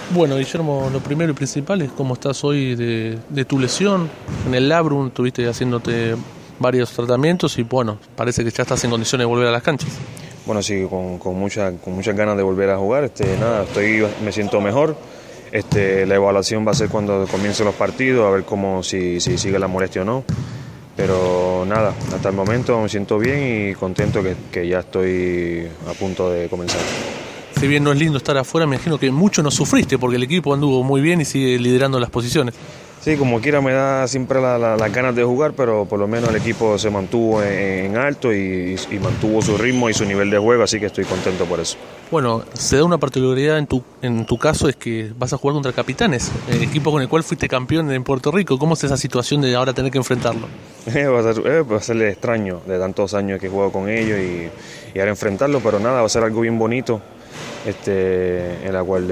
Bueno, Guillermo, lo primero y principal es cómo estás hoy de tu lesión. En el labrum estuviste haciéndote varios tratamientos y bueno, parece que ya estás en condiciones de volver a las canchas. Bueno, sí, con muchas ganas de volver a jugar. Me siento mejor. La evaluación va a ser cuando comiencen los partidos, a ver si sigue la molestia o no. Pero nada, hasta el momento me siento bien y contento que ya estoy a punto de comenzar. Si bien no es lindo estar afuera, me imagino que mucho no sufriste porque el equipo anduvo muy bien y sigue liderando las posiciones. Sí, como quiera me da siempre las ganas de jugar, pero por lo menos el equipo se mantuvo en alto y mantuvo su ritmo y su nivel de juego, así que estoy contento por eso. Bueno, se da una particularidad en tu caso, es que vas a jugar contra Capitanes, el equipo con el cual fuiste campeón en Puerto Rico. ¿Cómo es esa situación de ahora tener que enfrentarlo? Va a ser extraño de tantos años que juego con ellos y ahora enfrentarlo, pero nada, va a ser algo bien bonito, en la cual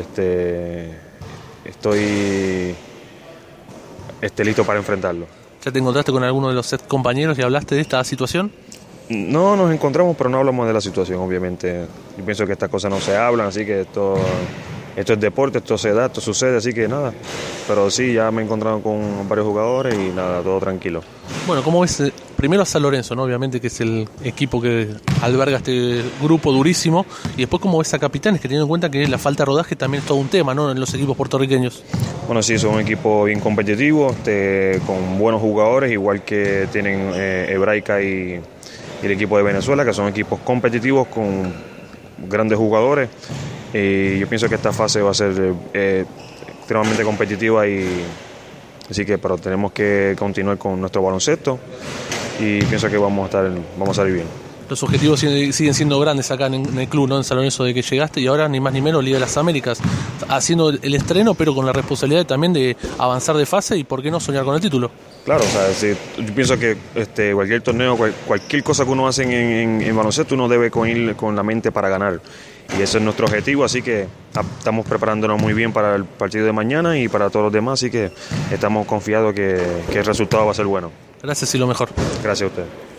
estoy listo para enfrentarlo. ¿Ya te encontraste con alguno de los compañeros y hablaste de esta situación? No nos encontramos, pero no hablamos de la situación, obviamente. Yo pienso que estas cosas no se hablan, así que esto es deporte, esto se da, esto sucede, así que nada. Pero sí, ya me he encontrado con varios jugadores y nada, todo tranquilo. Bueno, ¿cómo ves? Primero a San Lorenzo, ¿no? Obviamente que es el equipo que alberga este grupo durísimo. Y después, ¿cómo ves a Capitanes? Que teniendo en cuenta que la falta de rodaje también es todo un tema, ¿no? En los equipos puertorriqueños. Bueno, sí, son un equipo bien competitivo, con buenos jugadores, igual que tienen Hebraica y el equipo de Venezuela, que son equipos competitivos con grandes jugadores. Y yo pienso que esta fase va a ser extremadamente competitiva pero tenemos que continuar con nuestro baloncesto y pienso que vamos a salir bien. Los objetivos siguen siendo grandes acá en el club, ¿no? En San Lorenzo, de que llegaste y ahora ni más ni menos Liga de las Américas, haciendo el estreno, pero con la responsabilidad también de avanzar de fase y por qué no soñar con el título. Claro, o sea, yo pienso que cualquier torneo, cualquier cosa que uno hace en baloncesto, uno debe ir con la mente para ganar. Y ese es nuestro objetivo, así que estamos preparándonos muy bien para el partido de mañana y para todos los demás, así que estamos confiados que el resultado va a ser bueno. Gracias y lo mejor. Gracias a usted.